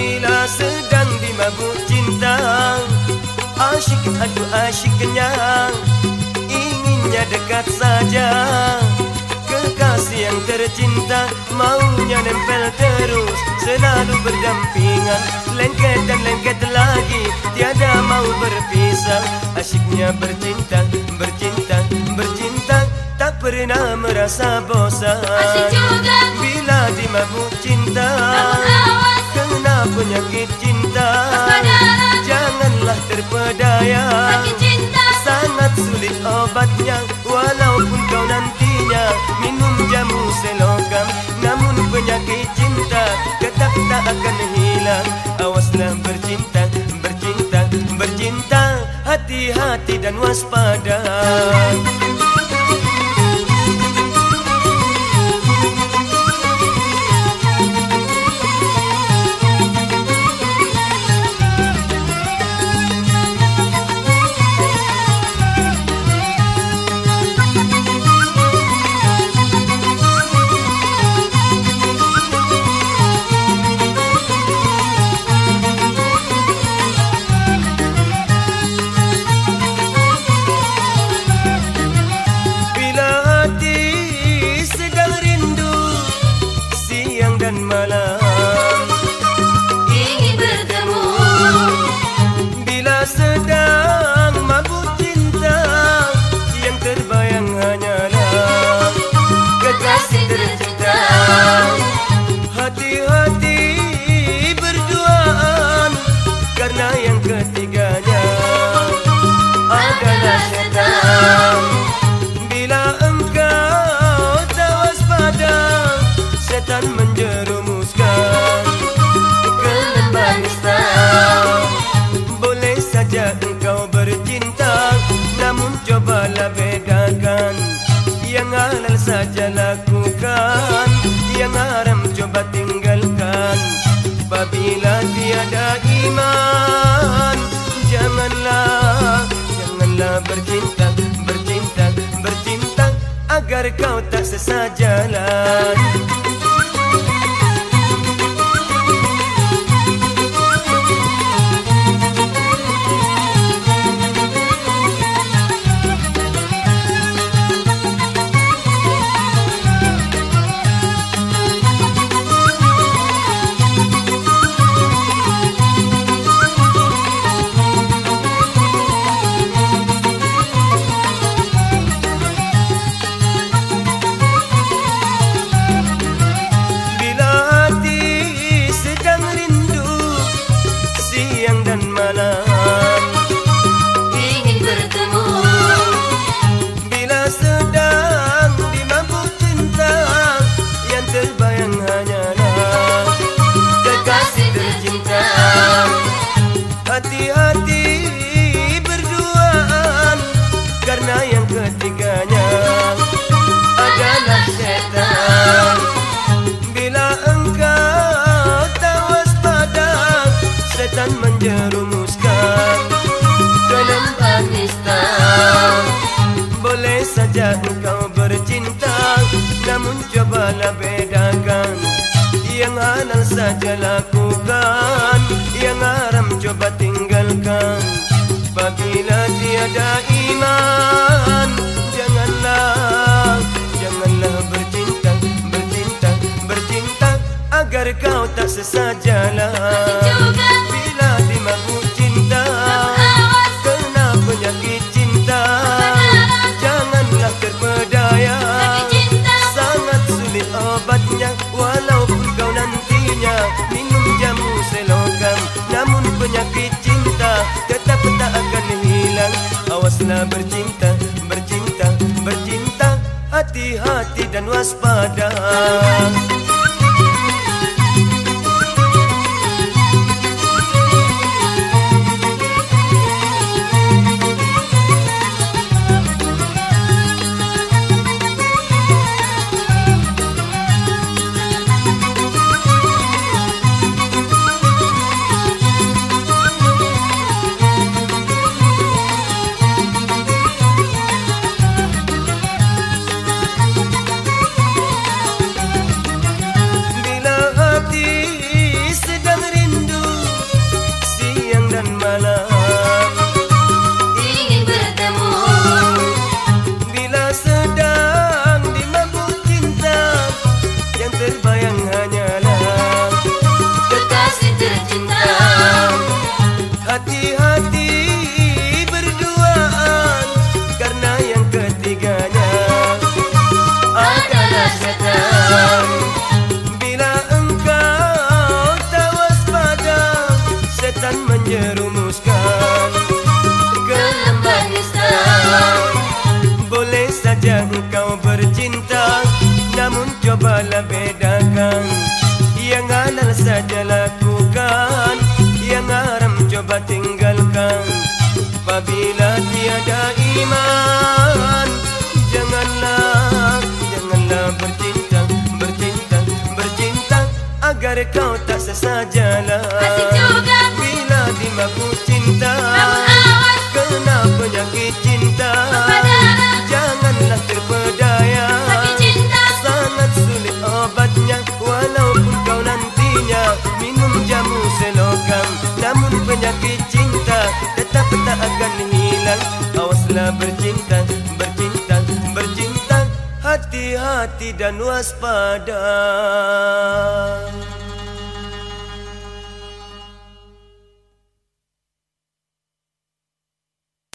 Bila sedang dimabuk cinta, asyik aduh asyiknya, inginnya dekat saja. Kekasih yang tercinta maunya nempel terus, selalu berdampingan, lengket dan lengket lagi, tiada mau berpisah. Asyiknya bercinta, bercinta, bercinta, tak pernah merasa bosan. Bila dimabuk cinta, kena penyakit cinta, janganlah terpedaya. Sangat sulit obatnya, walaupun kau nantinya minum jamu selokam, namun penyakit cinta tetap tak akan hilang. Awaslah bercinta, bercinta, bercinta, hati-hati dan waspada. Dan malam ingin bertemu, bila sedang mabuk cinta, yang terbayang hanyalah kekasih tercinta. Hati-hati berduaan, karena yang ketiganya adalah setan. Bila engkau tak waspada, setan menjerumuskan ke lembah nista. Boleh saja engkau bercinta, namun cobalah bedakan. Yang halal saja lakukan, yang haram coba tinggalkan. Apabila tiada iman, janganlah bercinta, bercinta, bercinta, agar kau tak sesat jalan. ingin bertemu, bila sedang dimabuk cinta, yang terbayang hanyalah kekasih tercinta. Hati-hati berduaan, karena yang ketiganya adalah setan. Bila engkau tak waspada, setan menjerumuskan ke lembah nista. Boleh saja engkau bercinta, namun cobalah bedakan. Yang halal saja lakukan, yang haram coba tinggalkan. Apabila tiada iman, janganlah bercinta, bercinta, bercinta, agar kau tak sesat jalan. Bila dimabuk cinta, kena penyakit cinta, janganlah terpedaya. Sangat sulit obatnya, walaupun kau nantinya minum jamu selokam, namun penyakit cinta tetap tak akan hilang. Awaslah bercinta, bercinta, bercinta, hati-hati dan waspada. menjerumuskan ke lembah nista. Boleh saja engkau bercinta, namun cobalah bedakan. Yang halal saja lakukan, yang haram coba tinggalkan. Apabila tiada iman, janganlah bercinta, agar kau tak sesajalah. Asik juga. Bila dimaku cinta, Namun awas. kena penyakit cinta. Waspadana. Janganlah terpedaya. Sakit cinta. Sangat sulit obatnya, walaupun kau nantinya minum jamu selokan. Namun penyakit cinta tetap tak akan hilang. Awaslah bercinta, hati-hati dan waspada.